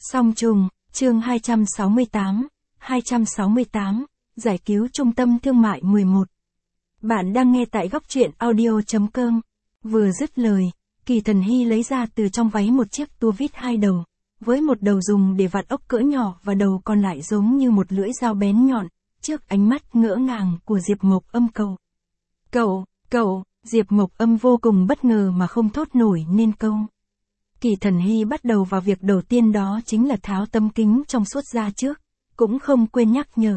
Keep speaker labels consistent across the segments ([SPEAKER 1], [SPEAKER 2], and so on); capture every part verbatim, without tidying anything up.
[SPEAKER 1] Song trùng, chương hai trăm sáu mươi tám, hai trăm sáu mươi tám, giải cứu trung tâm thương mại mười một. Bạn đang nghe tại góc truyện audio.com. Vừa dứt lời, Kỳ Thần Hy lấy ra từ trong váy một chiếc tua vít hai đầu, với một đầu dùng để vặn ốc cỡ nhỏ và đầu còn lại giống như một lưỡi dao bén nhọn, trước ánh mắt ngỡ ngàng của Diệp Mộc Âm cầu. Cậu, cậu, Diệp Mộc Âm vô cùng bất ngờ mà không thốt nổi nên câu. Kỳ Thần Hy bắt đầu vào việc đầu tiên, đó chính là tháo tấm kính trong suốt ra trước, cũng không quên nhắc nhở.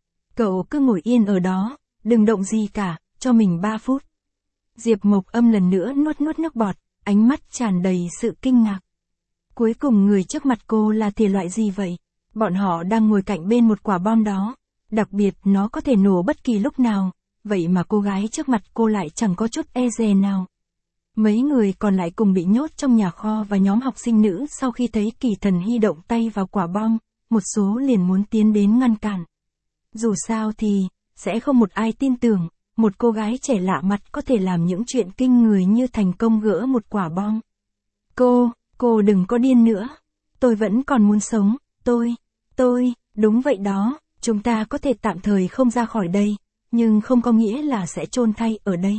[SPEAKER 1] Cậu cứ ngồi yên ở đó, đừng động gì cả, cho mình ba phút. Diệp Mộc Âm lần nữa nuốt nuốt nước bọt, ánh mắt tràn đầy sự kinh ngạc. Cuối cùng người trước mặt cô là thể loại gì vậy? Bọn họ đang ngồi cạnh bên một quả bom đó, đặc biệt nó có thể nổ bất kỳ lúc nào, vậy mà cô gái trước mặt cô lại chẳng có chút e dè nào. Mấy người còn lại cùng bị nhốt trong nhà kho và nhóm học sinh nữ sau khi thấy Kỳ Thần Hy động tay vào quả bom, một số liền muốn tiến đến ngăn cản. Dù sao thì, sẽ không một ai tin tưởng, một cô gái trẻ lạ mặt có thể làm những chuyện kinh người như thành công gỡ một quả bom. Cô, cô đừng có điên nữa. Tôi vẫn còn muốn sống, tôi, tôi, đúng vậy đó, chúng ta có thể tạm thời không ra khỏi đây, nhưng không có nghĩa là sẽ chôn thay ở đây.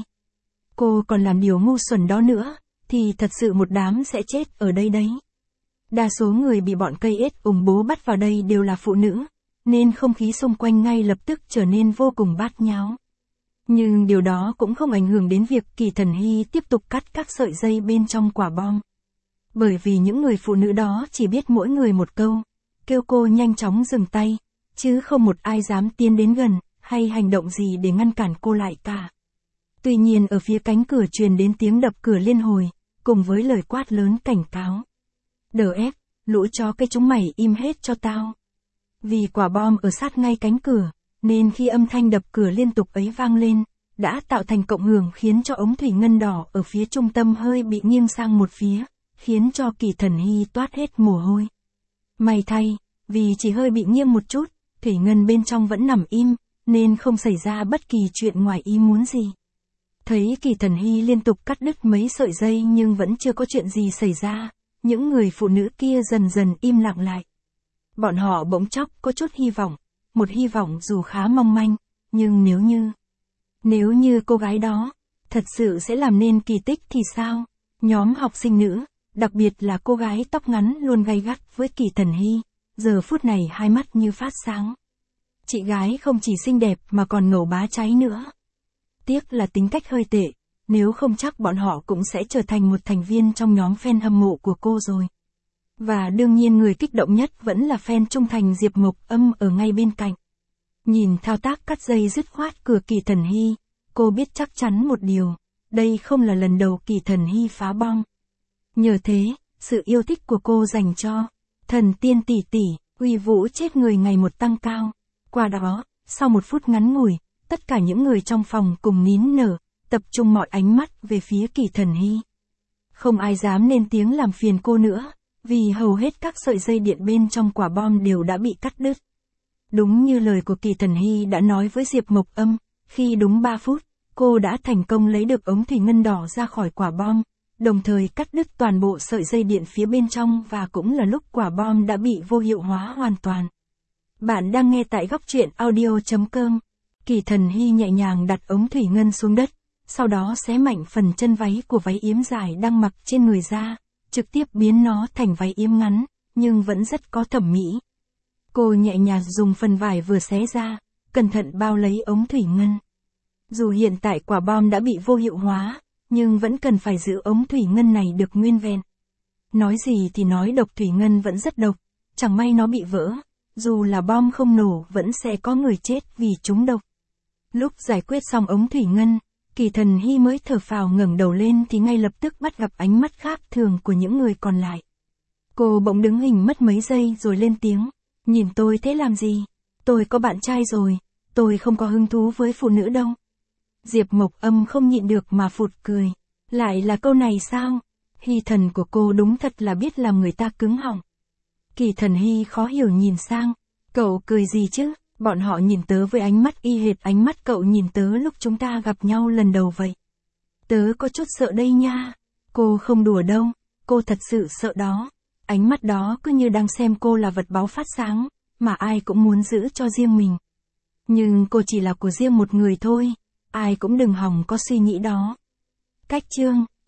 [SPEAKER 1] Cô còn làm điều ngu xuẩn đó nữa, thì thật sự một đám sẽ chết ở đây đấy. Đa số người bị bọn cây ếch ủng bố bắt vào đây đều là phụ nữ, nên không khí xung quanh ngay lập tức trở nên vô cùng bát nháo. Nhưng điều đó cũng không ảnh hưởng đến việc Kỳ Thần Hy tiếp tục cắt các sợi dây bên trong quả bom. Bởi vì những người phụ nữ đó chỉ biết mỗi người một câu, kêu cô nhanh chóng dừng tay, chứ không một ai dám tiến đến gần, hay hành động gì để ngăn cản cô lại cả. Tuy nhiên ở phía cánh cửa truyền đến tiếng đập cửa liên hồi, cùng với lời quát lớn cảnh cáo. Đờ ép, lũ chó cái chúng mày im hết cho tao. Vì quả bom ở sát ngay cánh cửa, nên khi âm thanh đập cửa liên tục ấy vang lên, đã tạo thành cộng hưởng khiến cho ống thủy ngân đỏ ở phía trung tâm hơi bị nghiêng sang một phía, khiến cho Kỳ Thần Hy toát hết mồ hôi. May thay, vì chỉ hơi bị nghiêng một chút, thủy ngân bên trong vẫn nằm im, nên không xảy ra bất kỳ chuyện ngoài ý muốn gì. Thấy Kỳ Thần Hy liên tục cắt đứt mấy sợi dây nhưng vẫn chưa có chuyện gì xảy ra, những người phụ nữ kia dần dần im lặng lại. Bọn họ bỗng chốc có chút hy vọng, một hy vọng dù khá mong manh, nhưng nếu như, nếu như cô gái đó, thật sự sẽ làm nên kỳ tích thì sao? Nhóm học sinh nữ, đặc biệt là cô gái tóc ngắn luôn gay gắt với Kỳ Thần Hy, giờ phút này hai mắt như phát sáng. Chị gái không chỉ xinh đẹp mà còn ngầu bá cháy nữa. Tiếc là tính cách hơi tệ, nếu không chắc bọn họ cũng sẽ trở thành một thành viên trong nhóm fan hâm mộ của cô rồi. Và đương nhiên người kích động nhất vẫn là fan trung thành Diệp Mộc Âm ở ngay bên cạnh. Nhìn thao tác cắt dây dứt khoát của Kỳ Thần Hy, cô biết chắc chắn một điều, đây không là lần đầu Kỳ Thần Hy phá bom. Nhờ thế, sự yêu thích của cô dành cho thần tiên tỷ tỷ, uy vũ chết người ngày một tăng cao. Qua đó, sau một phút ngắn ngủi, tất cả những người trong phòng cùng nín nở, tập trung mọi ánh mắt về phía Kỳ Thần Hy. Không ai dám lên tiếng làm phiền cô nữa, vì hầu hết các sợi dây điện bên trong quả bom đều đã bị cắt đứt. Đúng như lời của Kỳ Thần Hy đã nói với Diệp Mộc Âm, khi đúng ba phút, cô đã thành công lấy được ống thủy ngân đỏ ra khỏi quả bom, đồng thời cắt đứt toàn bộ sợi dây điện phía bên trong và cũng là lúc quả bom đã bị vô hiệu hóa hoàn toàn. Bạn đang nghe tại góc truyện audio.com. Kỳ Thần Hy nhẹ nhàng đặt ống thủy ngân xuống đất, sau đó xé mạnh phần chân váy của váy yếm dài đang mặc trên người ra, trực tiếp biến nó thành váy yếm ngắn, nhưng vẫn rất có thẩm mỹ. Cô nhẹ nhàng dùng phần vải vừa xé ra, cẩn thận bao lấy ống thủy ngân. Dù hiện tại quả bom đã bị vô hiệu hóa, nhưng vẫn cần phải giữ ống thủy ngân này được nguyên vẹn. Nói gì thì nói độc thủy ngân vẫn rất độc, chẳng may nó bị vỡ, dù là bom không nổ vẫn sẽ có người chết vì trúng độc. Lúc giải quyết xong ống thủy ngân, Kỳ Thần Hy mới thở phào ngẩng đầu lên thì ngay lập tức bắt gặp ánh mắt khác thường của những người còn lại. Cô bỗng đứng hình mất mấy giây rồi lên tiếng, nhìn tôi thế làm gì? Tôi có bạn trai rồi, tôi không có hứng thú với phụ nữ đâu. Diệp Mộc Âm không nhịn được mà phụt cười, lại là câu này sao? Hy thần của cô đúng thật là biết làm người ta cứng họng. Kỳ Thần Hy khó hiểu nhìn sang, cậu cười gì chứ? Bọn họ nhìn tớ với ánh mắt y hệt ánh mắt cậu nhìn tớ lúc chúng ta gặp nhau lần đầu vậy. Tớ có chút sợ đây nha. Cô không đùa đâu, cô thật sự sợ đó. Ánh mắt đó cứ như đang xem cô là vật báu phát sáng, mà ai cũng muốn giữ cho riêng mình. Nhưng cô chỉ là của riêng một người thôi, ai cũng đừng hòng có suy nghĩ đó. Cách chương